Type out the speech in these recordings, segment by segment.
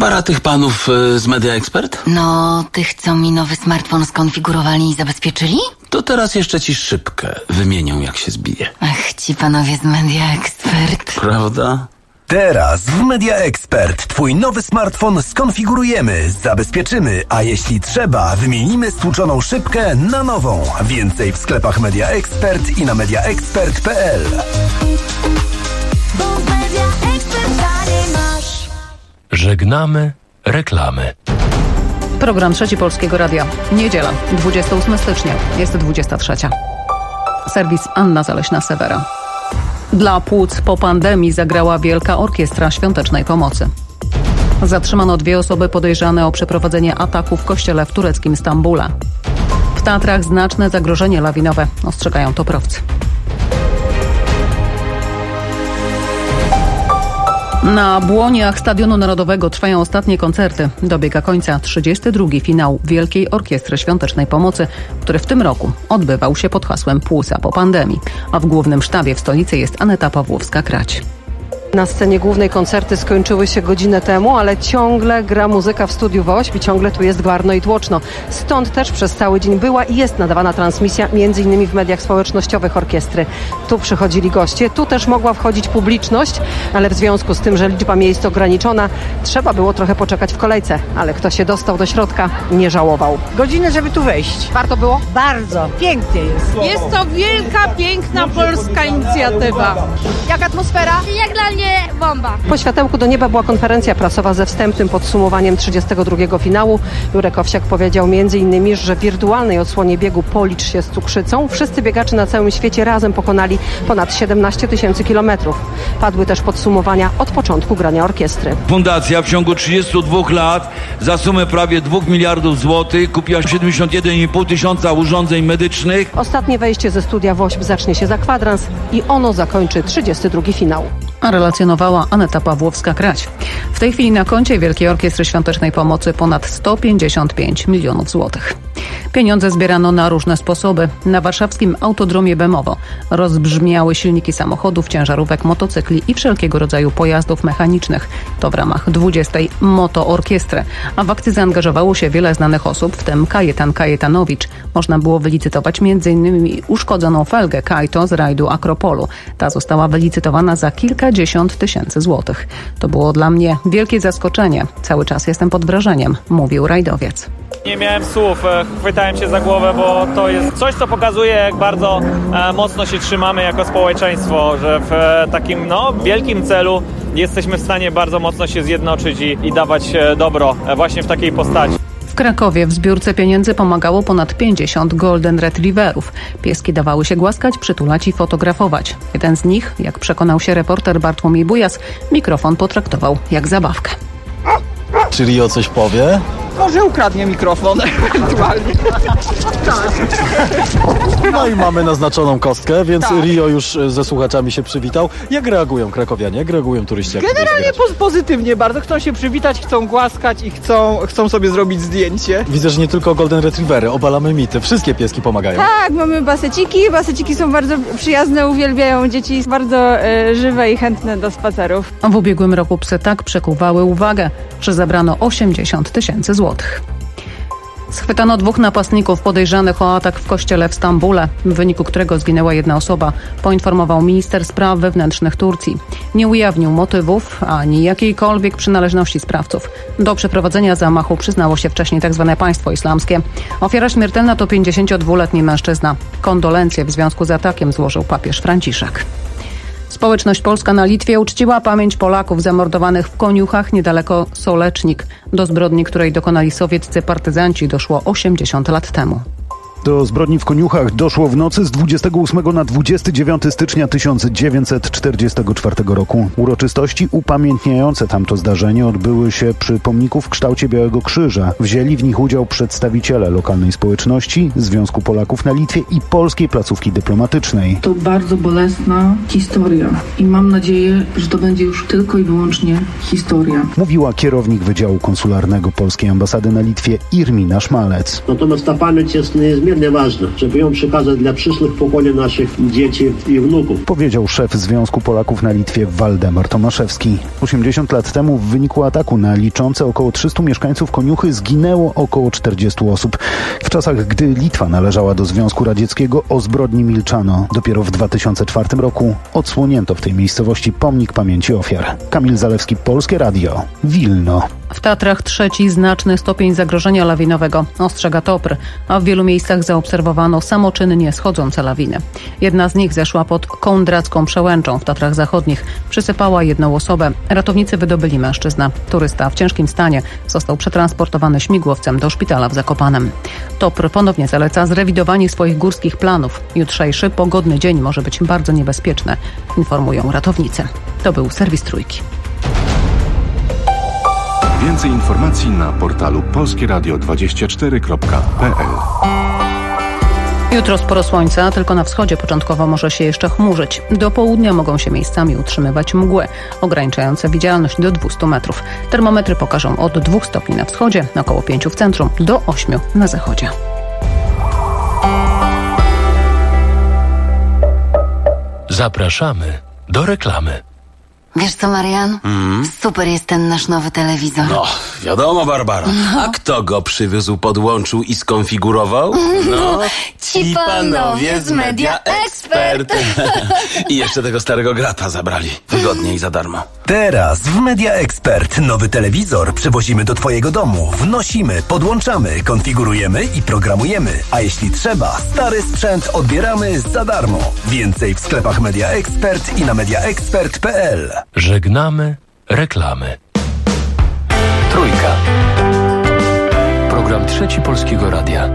Barbara, tych panów z Media Expert? No, tych, co mi nowy smartfon skonfigurowali i zabezpieczyli? To teraz jeszcze ci szybkę wymienią, jak się zbije. Ach, ci panowie z Media Expert. Prawda? Teraz w Media Expert twój nowy smartfon skonfigurujemy, zabezpieczymy, a jeśli trzeba, wymienimy stłuczoną szybkę na nową. Więcej w sklepach Media Expert i na mediaexpert.pl. Żegnamy reklamy. Program Trzeci Polskiego Radia. Niedziela, 28 stycznia. Jest 23. Serwis Anna Zaleśna-Sewera. Dla płuc po pandemii zagrała Wielka Orkiestra Świątecznej Pomocy. Zatrzymano 2 osoby podejrzane o przeprowadzenie ataku w kościele w tureckim Stambule. W Tatrach znaczne zagrożenie lawinowe, ostrzegają toprowcy. Na błoniach Stadionu Narodowego trwają ostatnie koncerty. Dobiega końca 32. finał Wielkiej Orkiestry Świątecznej Pomocy, który w tym roku odbywał się pod hasłem Płuca po pandemii. A w głównym sztabie w stolicy jest Aneta Pawłowska-Krać. Na scenie głównej koncerty skończyły się godzinę temu, ale ciągle gra muzyka w Studiu Wośp i ciągle tu jest gwarno i tłoczno. Stąd też przez cały dzień była i jest nadawana transmisja, m.in. w mediach społecznościowych orkiestry. Tu przychodzili goście, tu też mogła wchodzić publiczność, ale w związku z tym, że liczba miejsc ograniczona, trzeba było trochę poczekać w kolejce. Ale kto się dostał do środka, nie żałował. Godzinę, żeby tu wejść. Warto było? Bardzo. Pięknie jest. Jest to wielka, piękna polska inicjatywa. Jak atmosfera? Jak dla mnie bomba. Po światełku do nieba była konferencja prasowa ze wstępnym podsumowaniem 32. finału. Jurek Owsiak powiedział m.in., że w wirtualnej odsłonie biegu Policz się z cukrzycą wszyscy biegacze na całym świecie razem pokonali ponad 17 000 kilometrów. Padły też podsumowania od początku grania orkiestry. Fundacja w ciągu 32 lat za sumę prawie 2 miliardów złotych kupiła 71,5 tysiąca urządzeń medycznych. Ostatnie wejście ze Studia Wośp zacznie się za kwadrans i ono zakończy 32. finał. A relacjonowała Aneta Pawłowska-Krać. W tej chwili na koncie Wielkiej Orkiestry Świątecznej Pomocy ponad 155 milionów złotych. Pieniądze zbierano na różne sposoby. Na warszawskim Autodromie Bemowo rozbrzmiały silniki samochodów, ciężarówek, motocykli i wszelkiego rodzaju pojazdów mechanicznych. To w ramach 20. Motoorkiestry. A w akcji zaangażowało się wiele znanych osób, w tym Kajetan Kajetanowicz. Można było wylicytować m.in. uszkodzoną felgę Kajto z rajdu Akropolu. Ta została wylicytowana za kilkadziesiąt tysięcy złotych. To było dla mnie wielkie zaskoczenie. Cały czas jestem pod wrażeniem, mówił rajdowiec. Nie miałem słów, chwytałem się za głowę, bo to jest coś, co pokazuje, jak bardzo mocno się trzymamy jako społeczeństwo, że w takim wielkim celu jesteśmy w stanie bardzo mocno się zjednoczyć i dawać dobro właśnie w takiej postaci. W Krakowie w zbiórce pieniędzy pomagało ponad 50 golden retrieverów. Pieski dawały się głaskać, przytulać i fotografować. Jeden z nich, jak przekonał się reporter Bartłomiej Bujas, mikrofon potraktował jak zabawkę. Czy Rio coś powie? Może ukradnie mikrofon ewentualnie. No i mamy naznaczoną kostkę, więc tak. Rio już ze słuchaczami się przywitał. Jak reagują krakowianie? Jak reagują turyści? Generalnie pozytywnie bardzo. Chcą się przywitać, chcą głaskać i chcą sobie zrobić zdjęcie. Widzę, że nie tylko golden retrievery, obalamy mity. Wszystkie pieski pomagają. Tak, mamy baseciki. Baseciki są bardzo przyjazne, uwielbiają dzieci. Bardzo żywe i chętne do spacerów. W ubiegłym roku psy tak przykuwały uwagę, że zabrano 80 tysięcy złotych. Schwytano 2 napastników podejrzanych o atak w kościele w Stambule, w wyniku którego zginęła 1 osoba, poinformował minister spraw wewnętrznych Turcji. Nie ujawnił motywów ani jakiejkolwiek przynależności sprawców. Do przeprowadzenia zamachu przyznało się wcześniej tzw. państwo islamskie. Ofiara śmiertelna to 52-letni mężczyzna. Kondolencje w związku z atakiem złożył papież Franciszek. Społeczność polska na Litwie uczciła pamięć Polaków zamordowanych w Koniuchach niedaleko Solecznik. Do zbrodni, której dokonali sowieccy partyzanci, doszło 80 lat temu. Do zbrodni w Koniuchach doszło w nocy z 28 na 29 stycznia 1944 roku. Uroczystości upamiętniające tamto zdarzenie odbyły się przy pomniku w kształcie Białego Krzyża. Wzięli w nich udział przedstawiciele lokalnej społeczności, Związku Polaków na Litwie i Polskiej Placówki Dyplomatycznej. To bardzo bolesna historia i mam nadzieję, że to będzie już tylko i wyłącznie historia. Mówiła kierownik Wydziału Konsularnego Polskiej Ambasady na Litwie Irmina Szmalec. Natomiast ta pamięć jest niezmiernie niezmiernie ważne, żeby ją przekazać dla przyszłych pokoleń naszych dzieci i wnuków. Powiedział szef Związku Polaków na Litwie Waldemar Tomaszewski. 80 lat temu w wyniku ataku na liczące około 300 mieszkańców Koniuchy zginęło około 40 osób. W czasach, gdy Litwa należała do Związku Radzieckiego, o zbrodni milczano. Dopiero w 2004 roku odsłonięto w tej miejscowości pomnik pamięci ofiar. Kamil Zalewski, Polskie Radio, Wilno. W Tatrach trzeci znaczny stopień zagrożenia lawinowego, ostrzega TOPR, a w wielu miejscach zaobserwowano samoczynnie schodzące lawiny. Jedna z nich zeszła pod Kądracką Przełęczą w Tatrach Zachodnich. Przysypała jedną osobę. Ratownicy wydobyli mężczyznę. Turysta w ciężkim stanie został przetransportowany śmigłowcem do szpitala w Zakopanem. TOPR ponownie zaleca zrewidowanie swoich górskich planów. Jutrzejszy pogodny dzień może być bardzo niebezpieczny, informują ratownicy. To był serwis Trójki. Więcej informacji na portalu polskieradio24.pl. Jutro sporo słońca, tylko na wschodzie początkowo może się jeszcze chmurzyć. Do południa mogą się miejscami utrzymywać mgły, ograniczające widzialność do 200 metrów. Termometry pokażą od 2 stopni na wschodzie, około 5 w centrum, do 8 na zachodzie. Zapraszamy do reklamy. Wiesz co, Marian? Super jest ten nasz nowy telewizor. No, wiadomo, Barbara. A kto go przywiózł, podłączył i skonfigurował? No, ci panowie z Media Expert. I jeszcze tego starego grata zabrali. Wygodnie i za darmo. Teraz w Media Expert nowy telewizor przywozimy do Twojego domu. Wnosimy, podłączamy, konfigurujemy i programujemy. A jeśli trzeba, stary sprzęt odbieramy za darmo. Więcej w sklepach Media Expert i na mediaexpert.pl. Żegnamy reklamy. Trójka. Program Trzeci Polskiego Radia.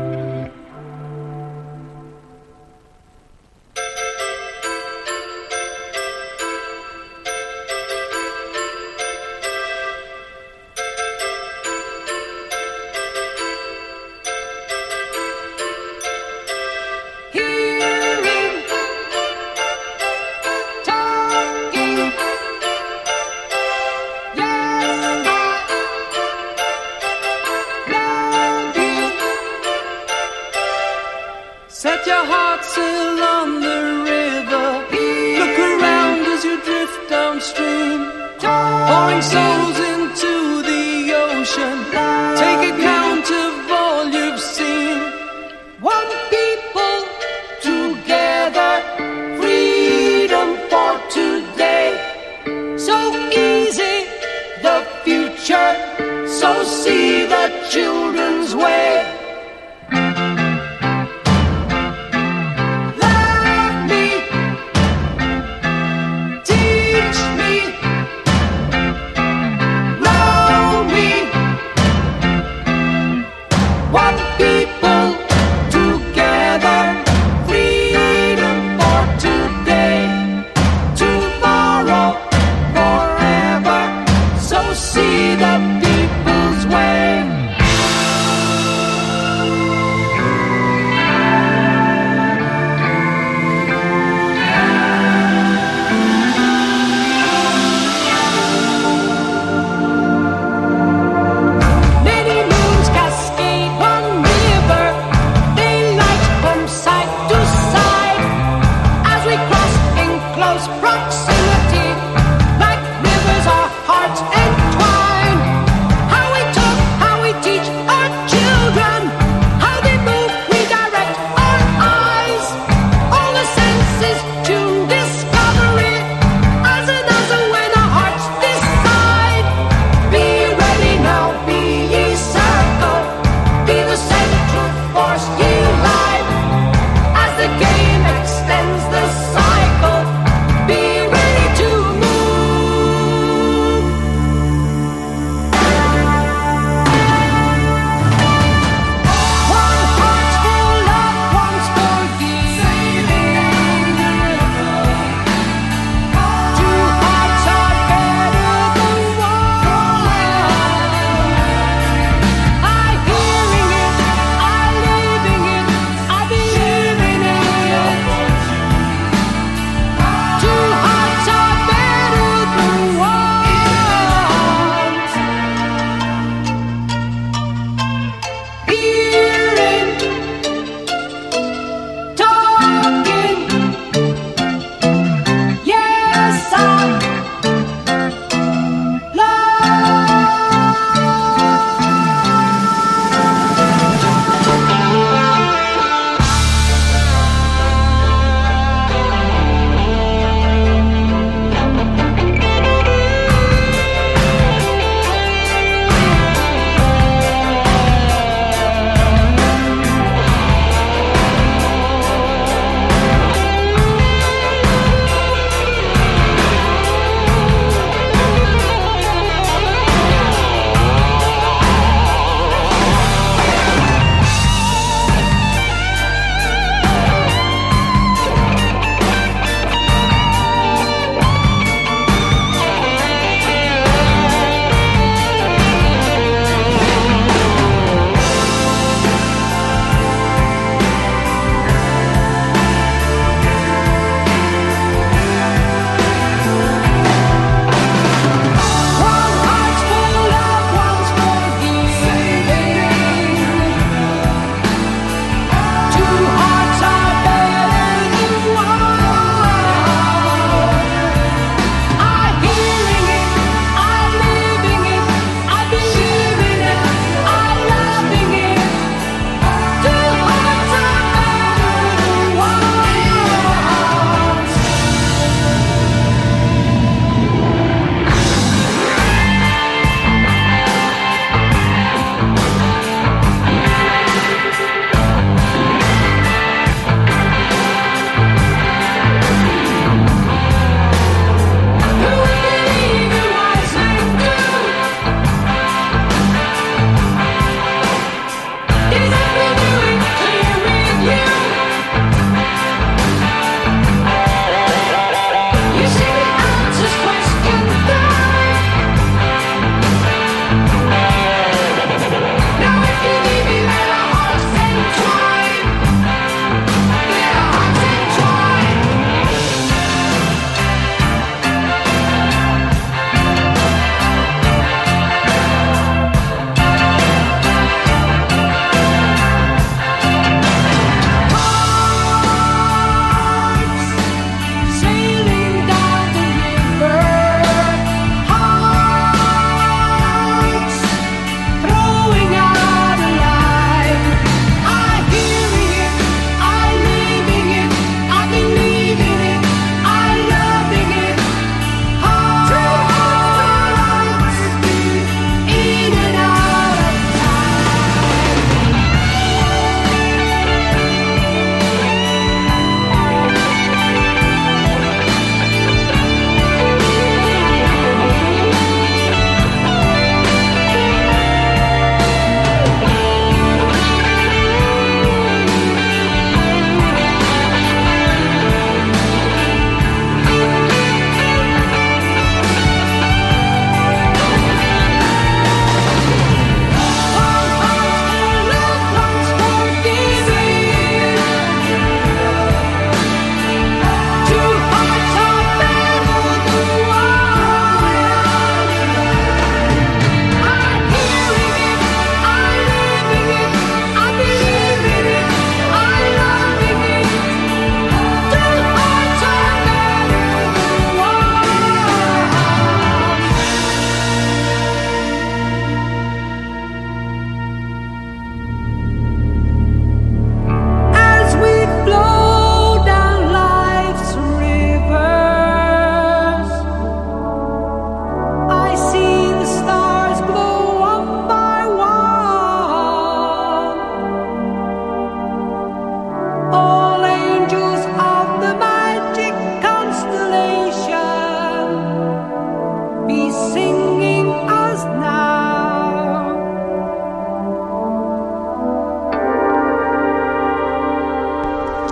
Set your heart sail on the river. Look around as you drift downstream, pouring souls into the ocean. Take account of all you've seen. One people together, freedom for today. So easy, the future, so see the children's way.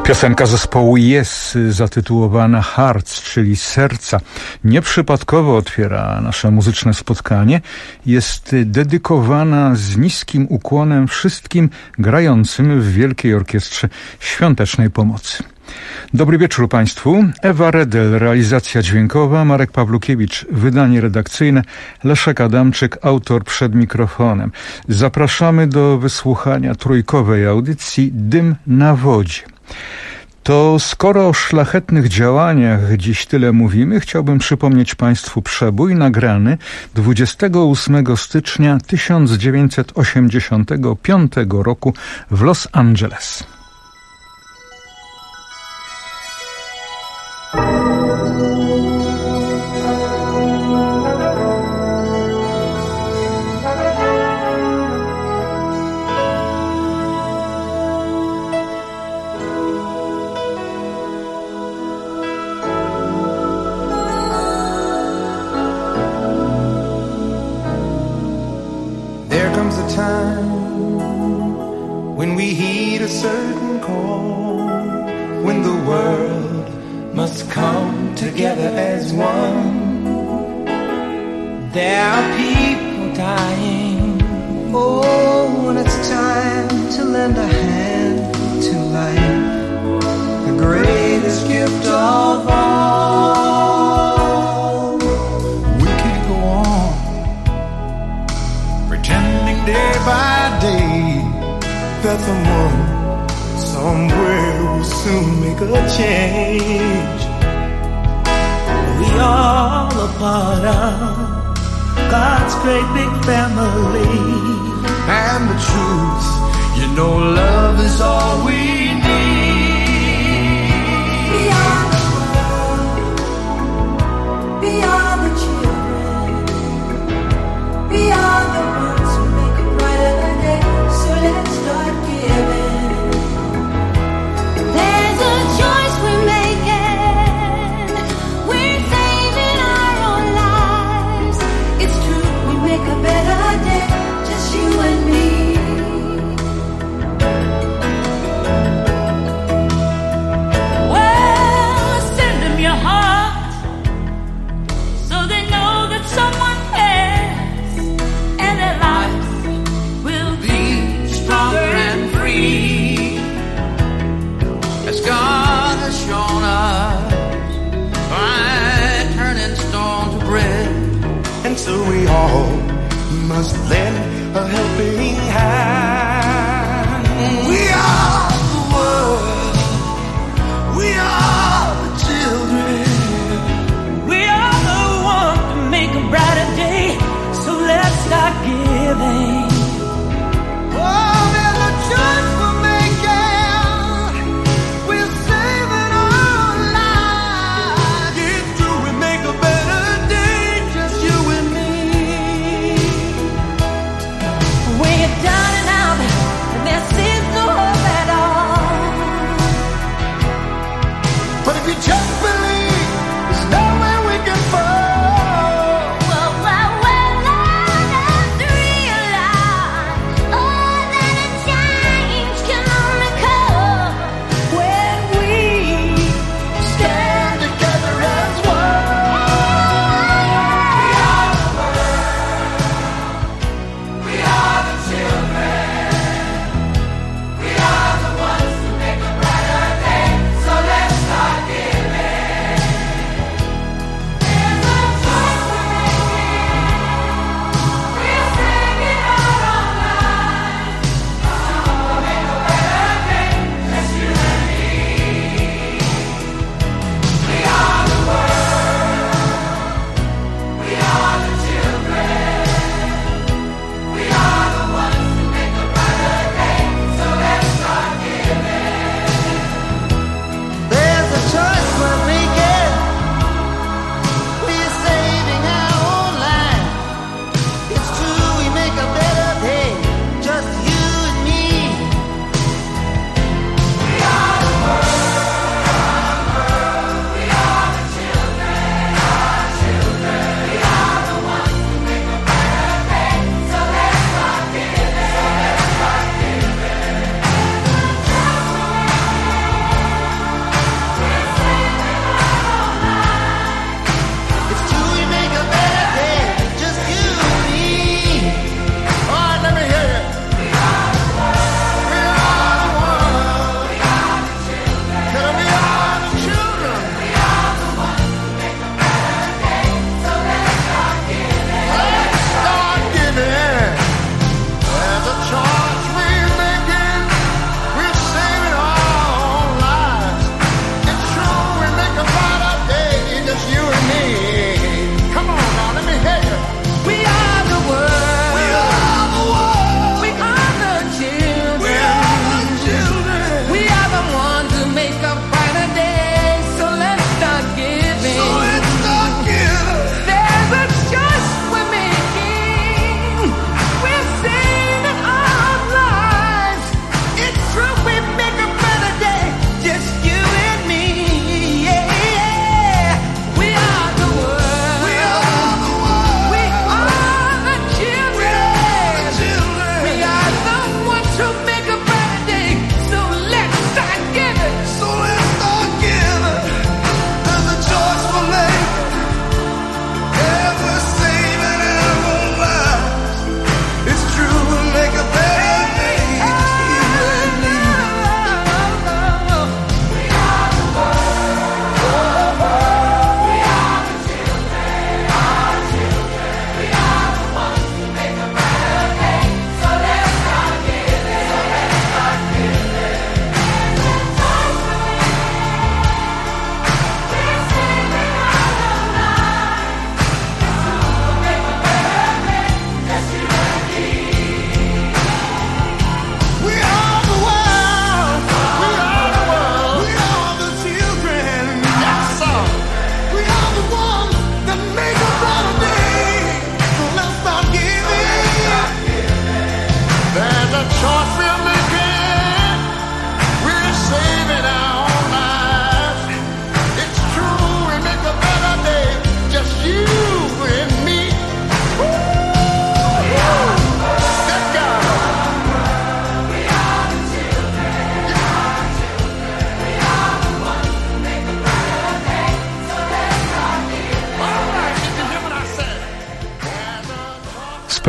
Piosenka zespołu Yes, zatytułowana Hearts, czyli serca, nieprzypadkowo otwiera nasze muzyczne spotkanie. Jest dedykowana z niskim ukłonem wszystkim grającym w Wielkiej Orkiestrze Świątecznej Pomocy. Dobry wieczór Państwu. Ewa Redel, realizacja dźwiękowa, Marek Pawlukiewicz, wydanie redakcyjne, Leszek Adamczyk, autor przed mikrofonem. Zapraszamy do wysłuchania trójkowej audycji Dym na wodzie. To skoro o szlachetnych działaniach dziś tyle mówimy, chciałbym przypomnieć Państwu przebój nagrany 28 stycznia 1985 roku w Los Angeles. Realize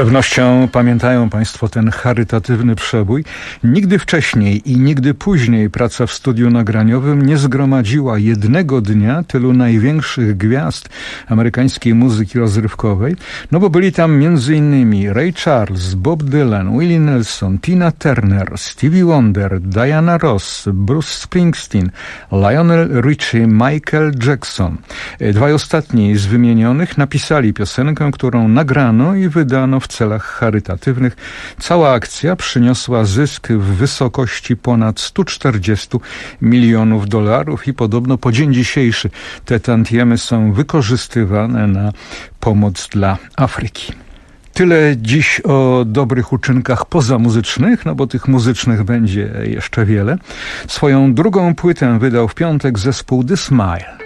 pewnością pamiętają Państwo ten charytatywny przebój. Nigdy wcześniej i nigdy później praca w studiu nagraniowym nie zgromadziła jednego dnia tylu największych gwiazd amerykańskiej muzyki rozrywkowej, no bo byli tam m.in. Ray Charles, Bob Dylan, Willie Nelson, Tina Turner, Stevie Wonder, Diana Ross, Bruce Springsteen, Lionel Richie, Michael Jackson. Dwaj ostatni z wymienionych napisali piosenkę, którą nagrano i wydano w celach charytatywnych. Cała akcja przyniosła zysk w wysokości ponad $140 milionów i podobno po dzień dzisiejszy te tantiemy są wykorzystywane na pomoc dla Afryki. Tyle dziś o dobrych uczynkach pozamuzycznych, no bo tych muzycznych będzie jeszcze wiele. Swoją drugą płytę wydał w piątek zespół The Smile.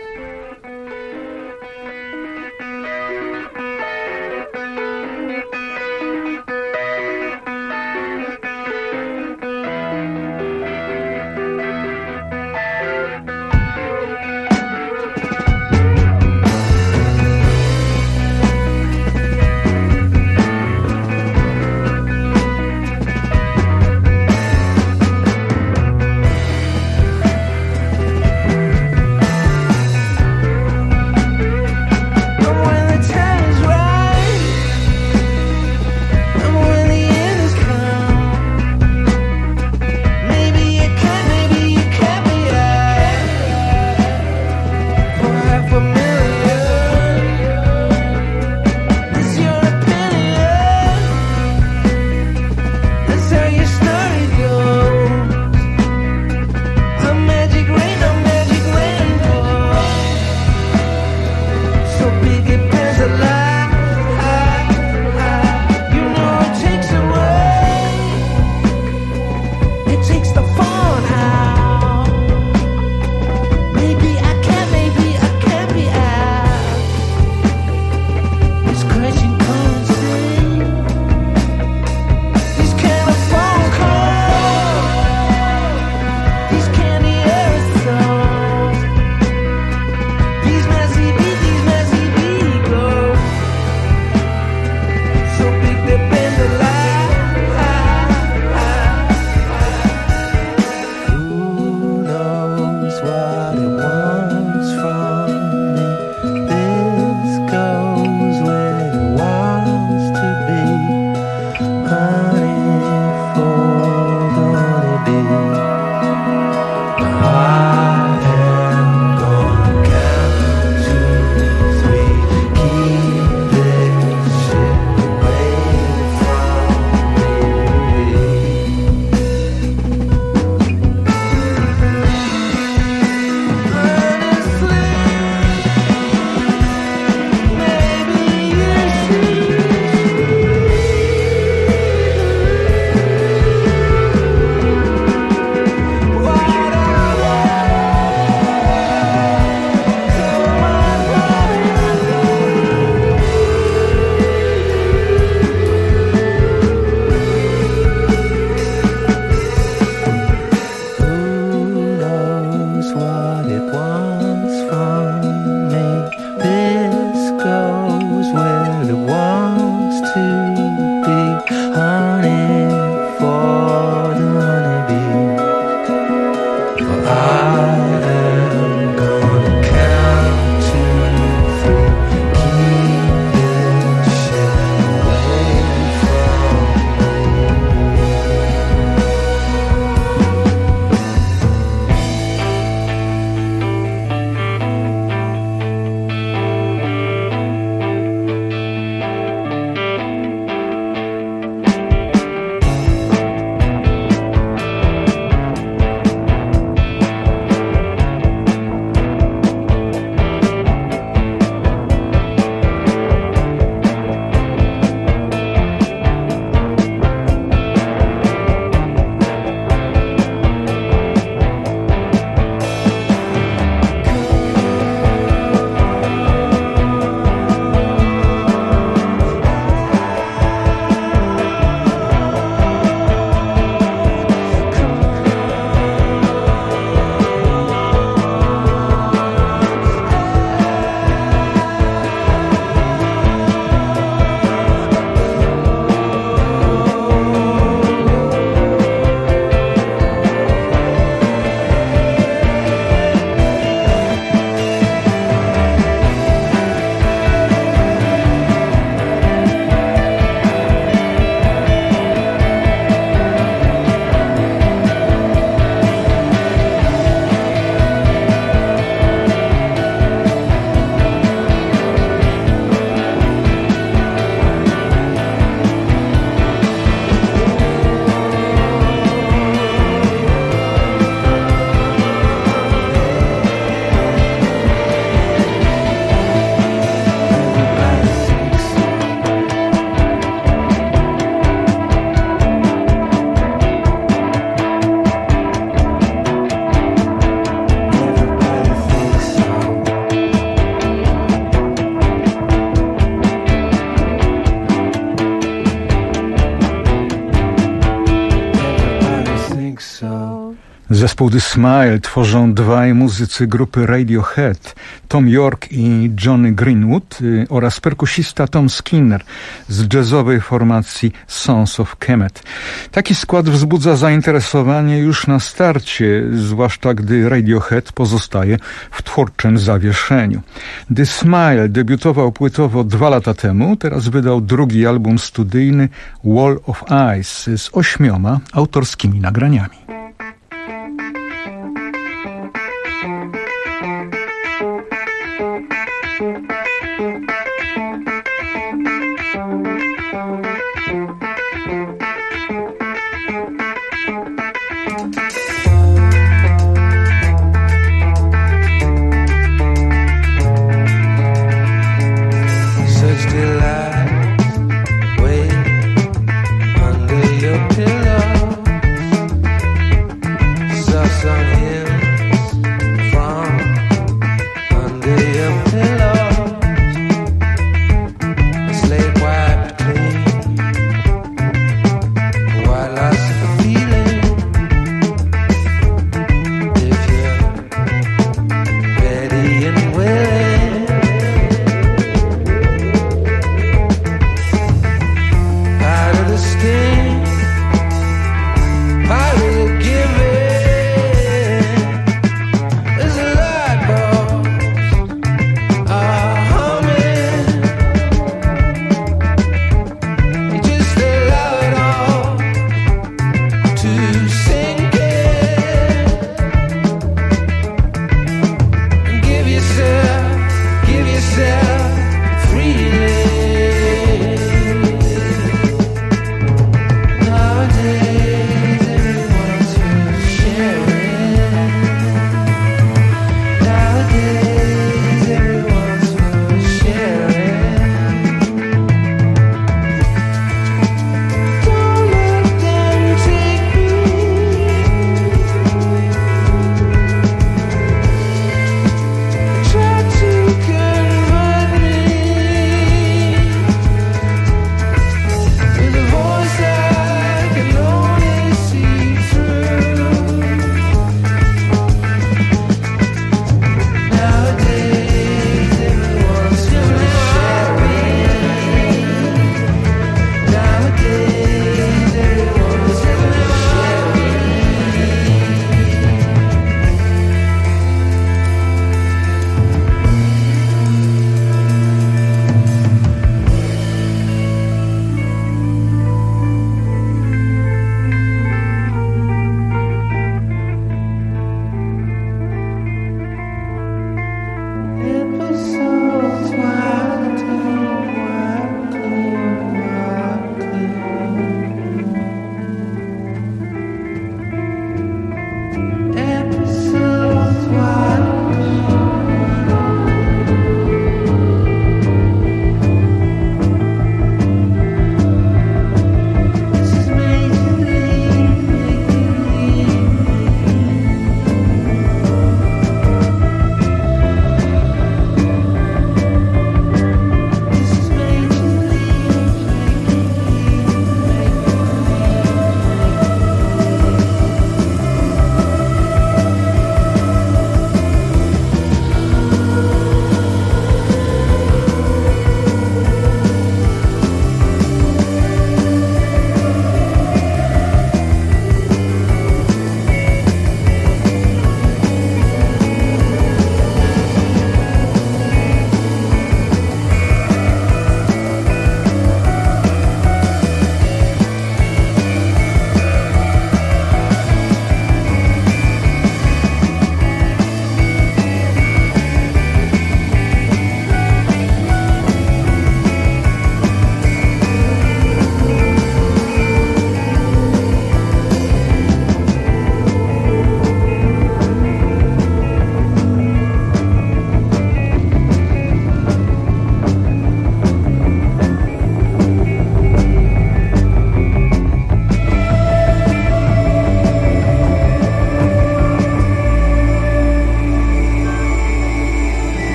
Zespół The Smile tworzą dwaj muzycy grupy Radiohead, Tom York i Johnny Greenwood oraz perkusista Tom Skinner z jazzowej formacji Sons of Kemet. Taki skład wzbudza zainteresowanie już na starcie, zwłaszcza gdy Radiohead pozostaje w twórczym zawieszeniu. The Smile debiutował płytowo 2 lata temu, teraz wydał drugi album studyjny Wall of Ice z 8 autorskimi nagraniami.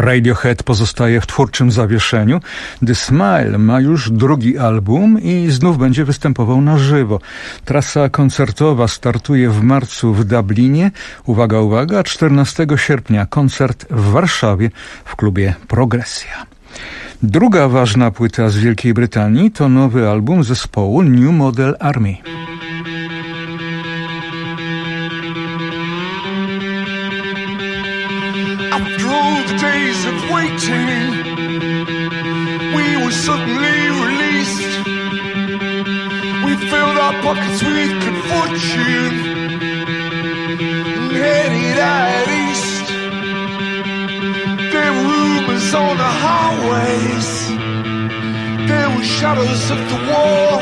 Radiohead pozostaje w twórczym zawieszeniu. The Smile ma już drugi album i znów będzie występował na żywo. Trasa koncertowa startuje w marcu w Dublinie. Uwaga, uwaga, 14 sierpnia koncert w Warszawie w klubie Progresja. Druga ważna płyta z Wielkiej Brytanii to nowy album zespołu New Model Army. Days of waiting, we were suddenly released. We filled our pockets with good fortune and headed out east. There were rumors on the highways, there were shadows of the war.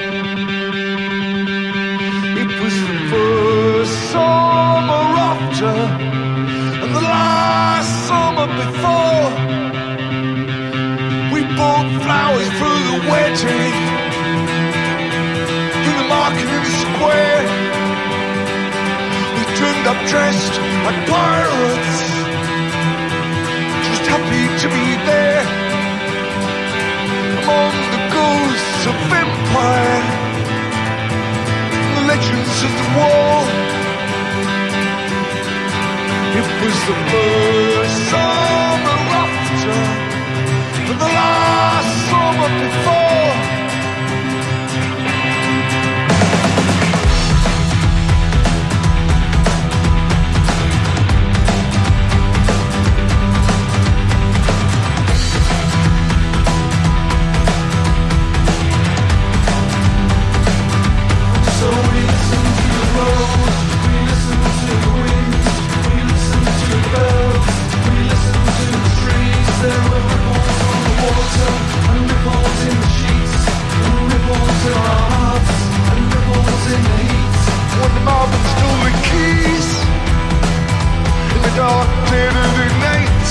It was the first summer after and the last summer before. We bought flowers for the wedding in the market in the square. We turned up dressed like pirates, just happy to be there among the ghosts of empire, the legends of the war. It was the first summer after, but the last summer before. So we listen to the road, we listen to the wind, we listen to the bells, we listen to the trees. There were ripples on the water, and ripples in the sheets, and ripples in our hearts, and ripples in the heat. When the mountain stole the keys in the dark dead of the night,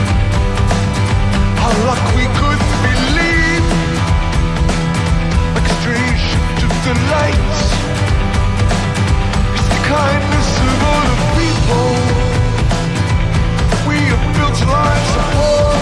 our luck we couldn't believe, like a strange shift of the light. It's the kindness of other people. We have built lives of war.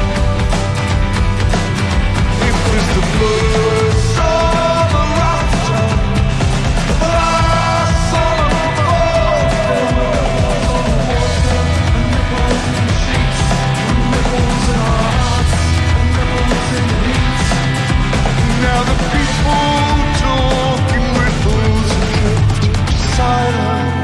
It was the first summer after, the last summer before. There were ripples on the water, and ripples in the sheets, and ripples in our hearts, and ripples in the heat. Now the people talk in ripples and drift to silence.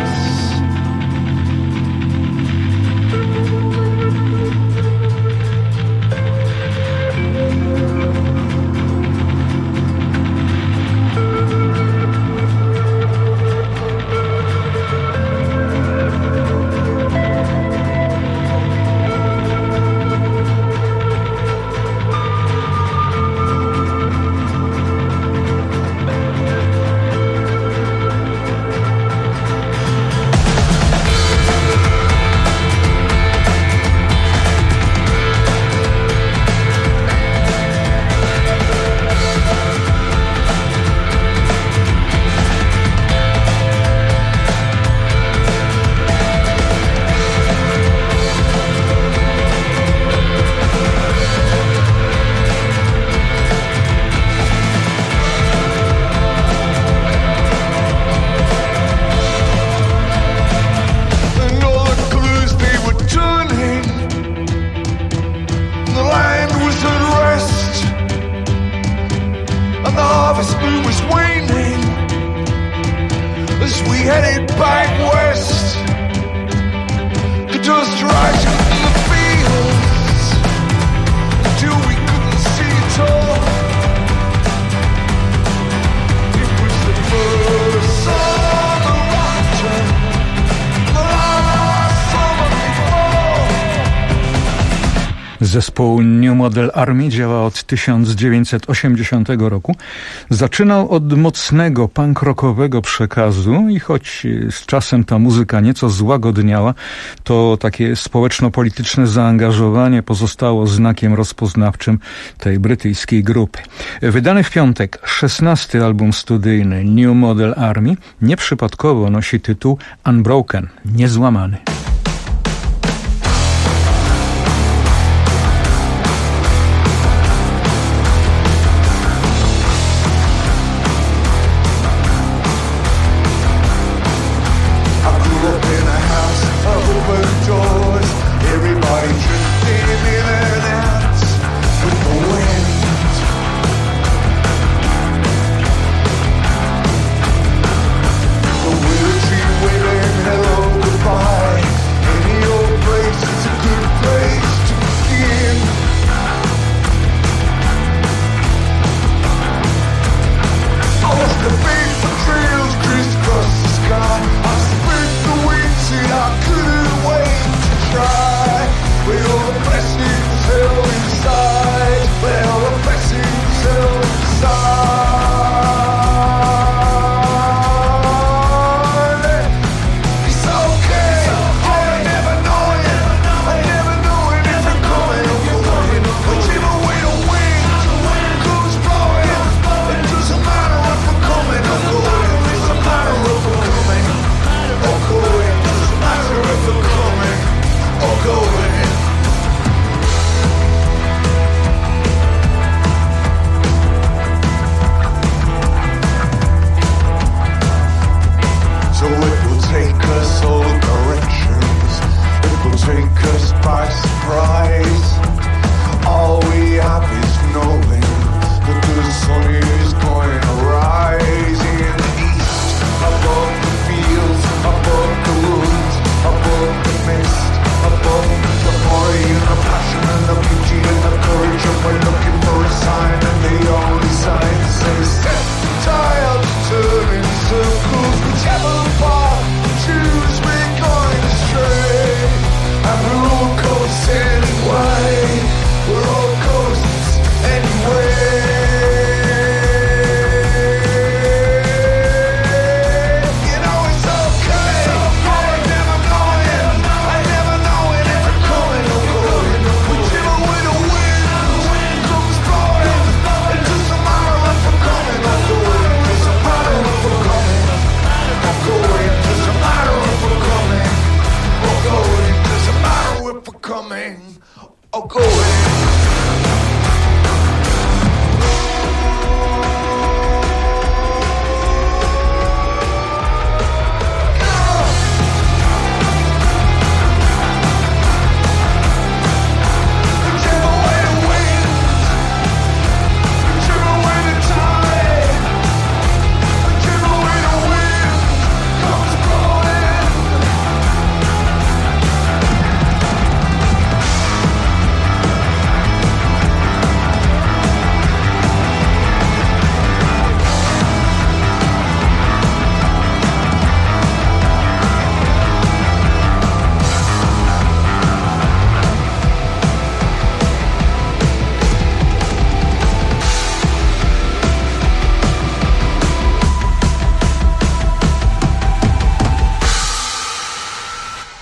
Zespół New Model Army działa od 1980 roku. Zaczynał od mocnego punk rockowego przekazu i choć z czasem ta muzyka nieco złagodniała, to takie społeczno-polityczne zaangażowanie pozostało znakiem rozpoznawczym tej brytyjskiej grupy. Wydany w piątek 16. album studyjny New Model Army nieprzypadkowo nosi tytuł Unbroken, niezłamany.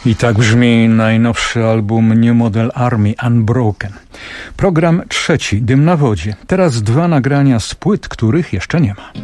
I tak brzmi najnowszy album New Model Army Unbroken. Program trzeci, Dym na wodzie. Teraz 2 nagrania z płyt, których jeszcze nie ma.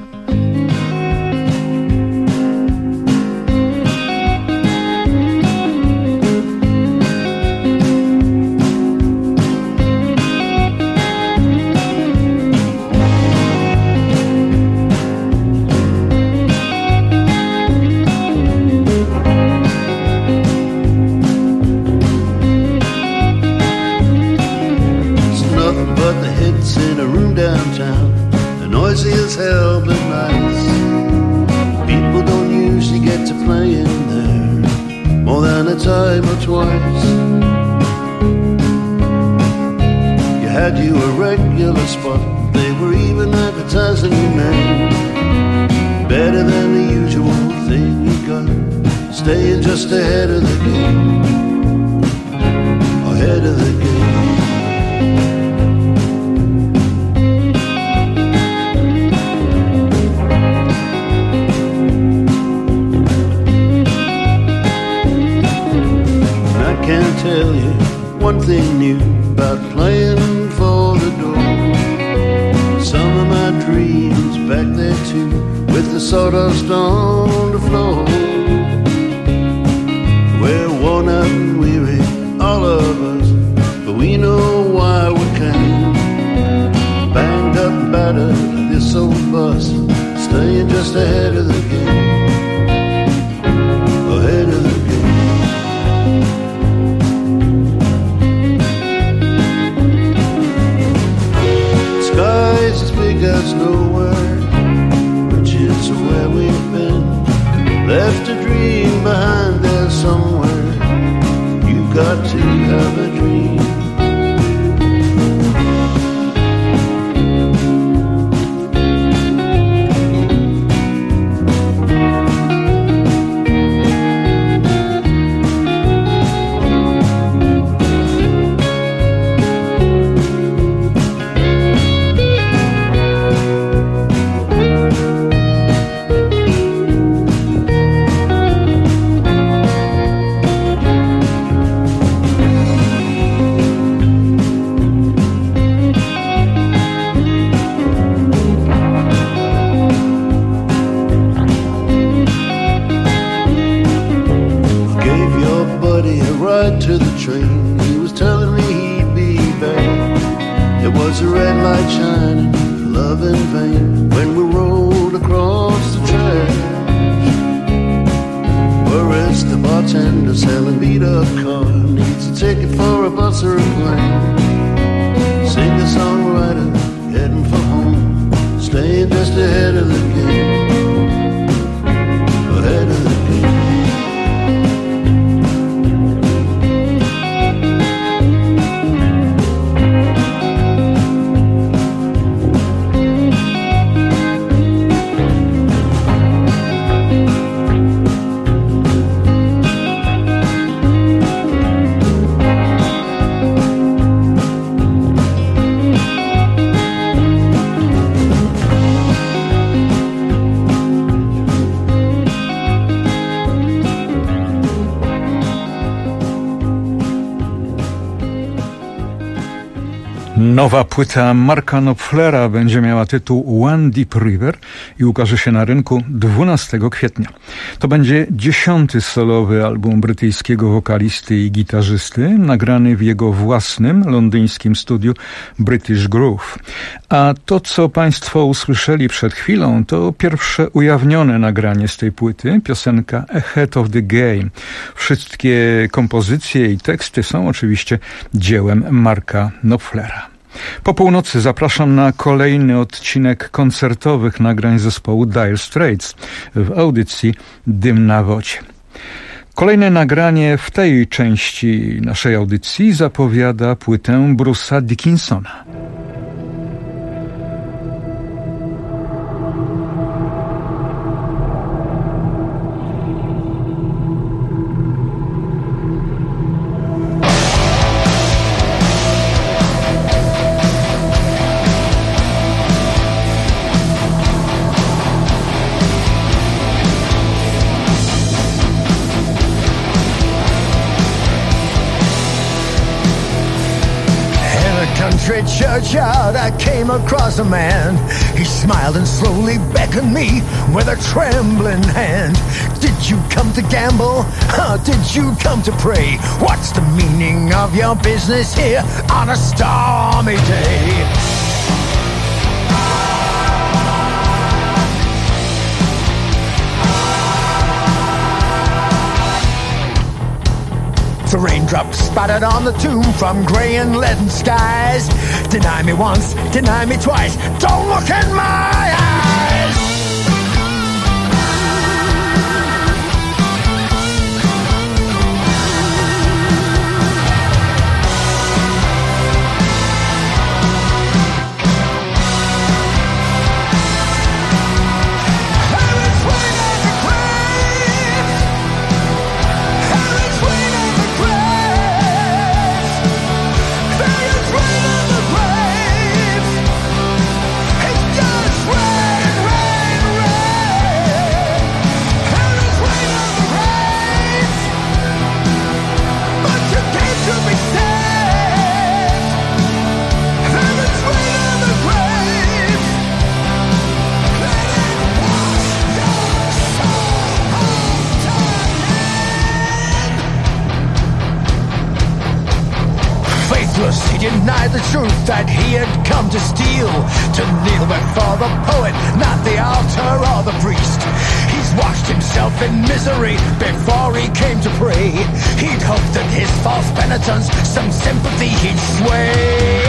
Nowa płyta Marka Knopflera będzie miała tytuł One Deep River i ukaże się na rynku 12 kwietnia. To będzie 10. solowy album brytyjskiego wokalisty i gitarzysty, nagrany w jego własnym londyńskim studiu British Groove. A to, co Państwo usłyszeli przed chwilą, to pierwsze ujawnione nagranie z tej płyty, piosenka Ahead of the Game. Wszystkie kompozycje i teksty są oczywiście dziełem Marka Knopflera. Po północy zapraszam na kolejny odcinek koncertowych nagrań zespołu Dire Straits w audycji Dym na wodzie. Kolejne nagranie w tej części naszej audycji zapowiada płytę Bruce'a Dickinsona. churchyard I came across a man. He smiled and slowly beckoned me with a trembling hand. Did you come to gamble? Did you come to pray? What's the meaning of your business here on a stormy day? The raindrops spattered on the tomb from grey and leaden skies. Deny me once, deny me twice, don't look in my eyes. He denied the truth that he had come to steal, to kneel before the poet, not the altar or the priest. He's washed himself in misery before he came to pray. He'd hoped that his false penitence, some sympathy he'd sway.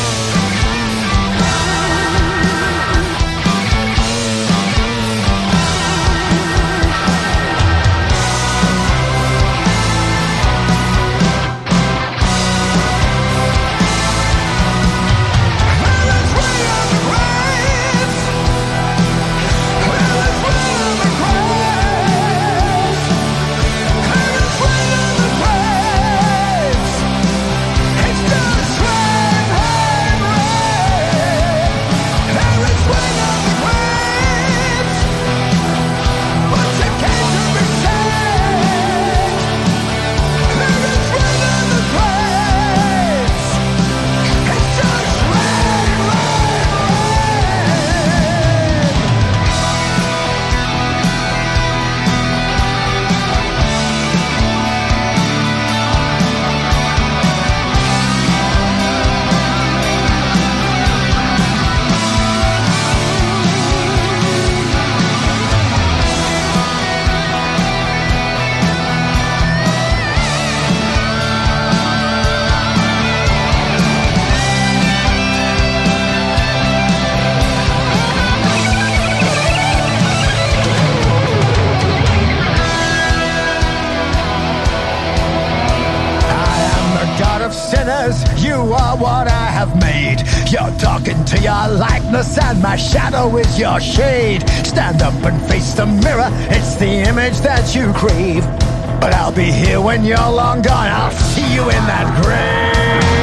You are what I have made. You're talking to your likeness and my shadow is your shade. Stand up and face the mirror, it's the image that you crave. But I'll be here when you're long gone, I'll see you in that grave.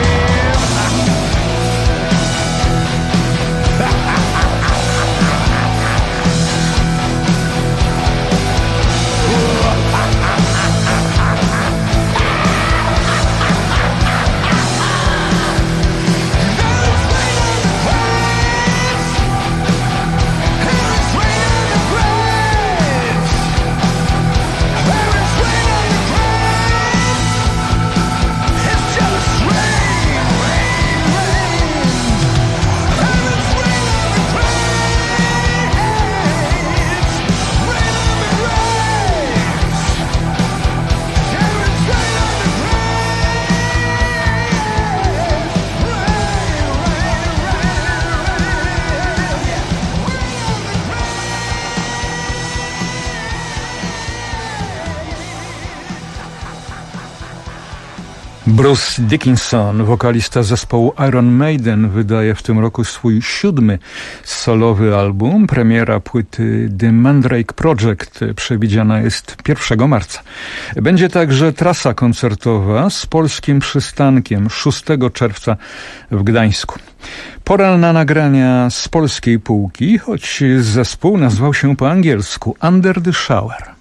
Bruce Dickinson, wokalista zespołu Iron Maiden, wydaje w tym roku swój 7. solowy album. Premiera płyty The Mandrake Project przewidziana jest 1 marca. Będzie także trasa koncertowa z polskim przystankiem 6 czerwca w Gdańsku. Pora na nagrania z polskiej półki, choć zespół nazwał się po angielsku Under the Shower.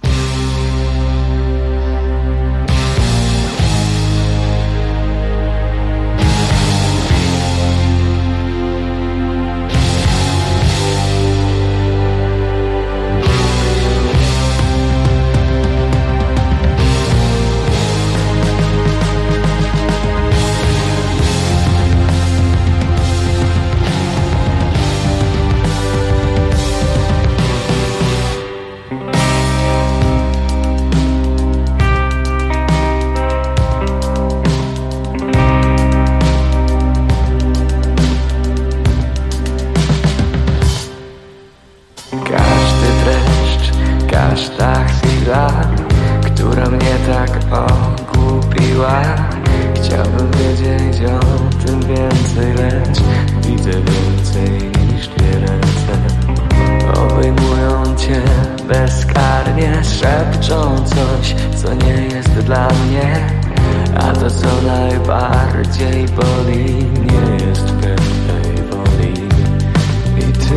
leczą coś, co nie jest dla mnie. A to co najbardziej boli, nie jest pewnej woli. I ty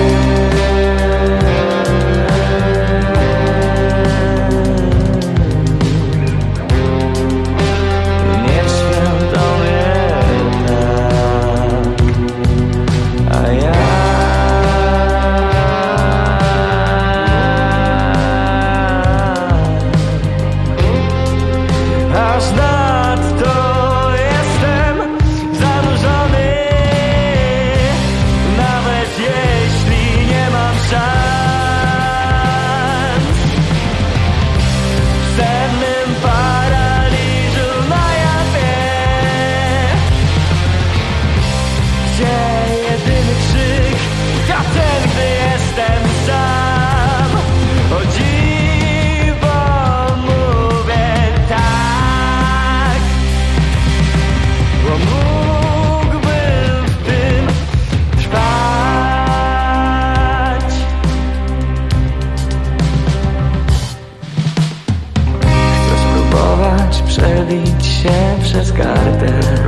nieświadomie tak, a ja aż nadto jestem zanurzony, nawet jeśli nie mam szans. W sennym paraliżu na jawie, gdzie jedyny krzyk to ten, gdy jestem sam. O dziwo mówię tak, bo mógłbym w tym trwać. Chcę spróbować przebić się przez kartę,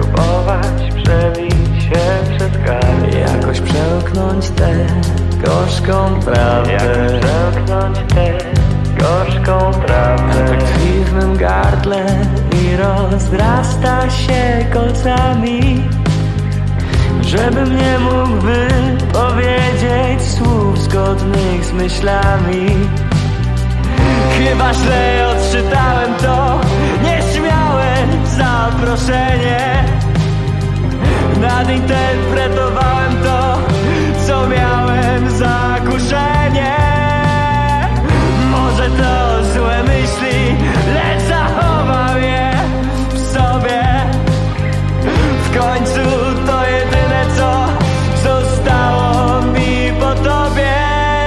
jakoś przełknąć tę gorzką prawdę, a to tkwi w mym gardle i rozrasta się kolcami, żebym nie mógł wypowiedzieć słów zgodnych z myślami. Chyba źle odczytałem to nieśmiałe zaproszenie, nadinterpretowałem to, co miałem za kuszenie. Może to złe myśli, lecz zachowam je w sobie. W końcu to jedyne, co zostało mi po tobie.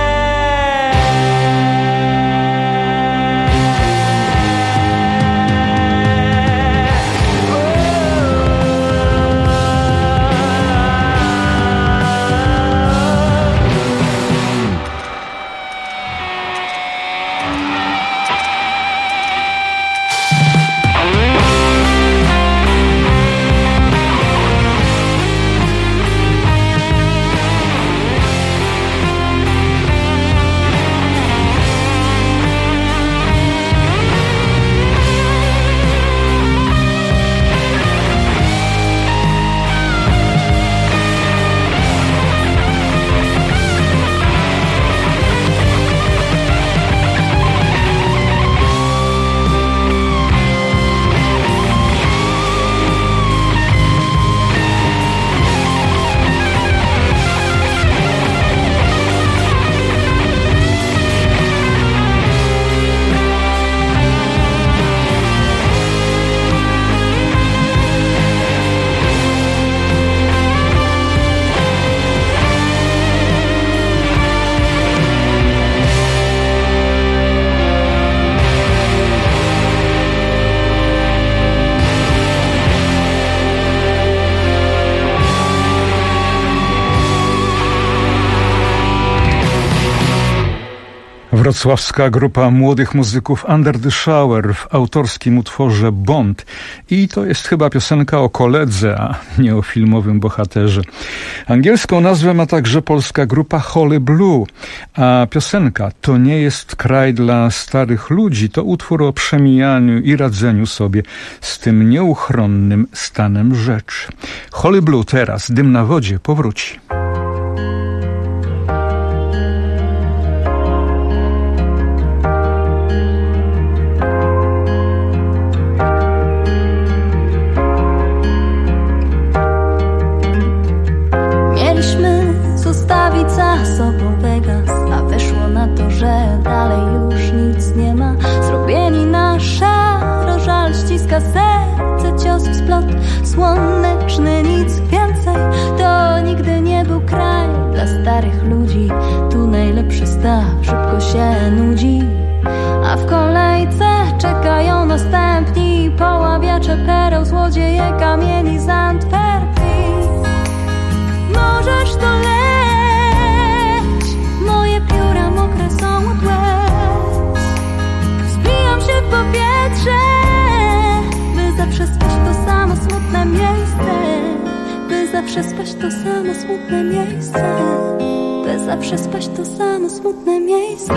Wrocławska grupa młodych muzyków Under the Shower w autorskim utworze Bond. I to jest chyba piosenka o koledze, a nie o filmowym bohaterze. Angielską nazwę ma także polska grupa Holy Blue, a piosenka To nie jest kraj dla starych ludzi to utwór o przemijaniu i radzeniu sobie z tym nieuchronnym stanem rzeczy. Holy Blue teraz, Dym na wodzie, powróci. Zostawić za sobą Vegas, a wyszło na to, że dalej już nic nie ma. Zrobieni na szaro, żal ściska serce, cios w splot słoneczny, nic więcej. To nigdy nie był kraj dla starych ludzi. Tu najlepszy staw szybko się nudzi, a w kolejce czekają następni poławiacze pereł, złodzieje kamieni z Antwerpii. Możesz to leć, moje pióra mokre są od łez. spać to samo smutne miejsce, by zawsze spać to samo smutne miejsce.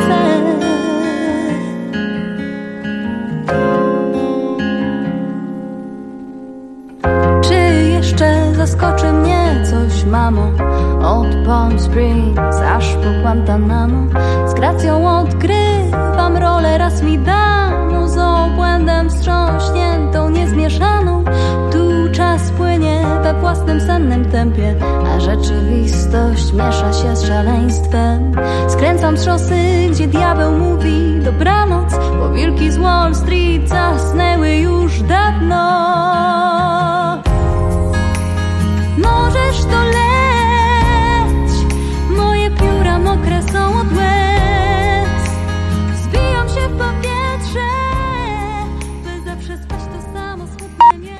Czy jeszcze zaskoczy mnie coś, mamo? Od Palm Springs aż po Guantanamo, z gracją odgrywam rolę raz mi daną, z obłędem wstrząśniętą, niezmieszaną. Tu czas płynie we własnym sennym tempie, a rzeczywistość miesza się z szaleństwem. Skręcam z szosy, gdzie diabeł mówi dobranoc, bo wilki z Wall Street zasnęły już dawno. Możesz to leć, moje pióra mokre są od łez.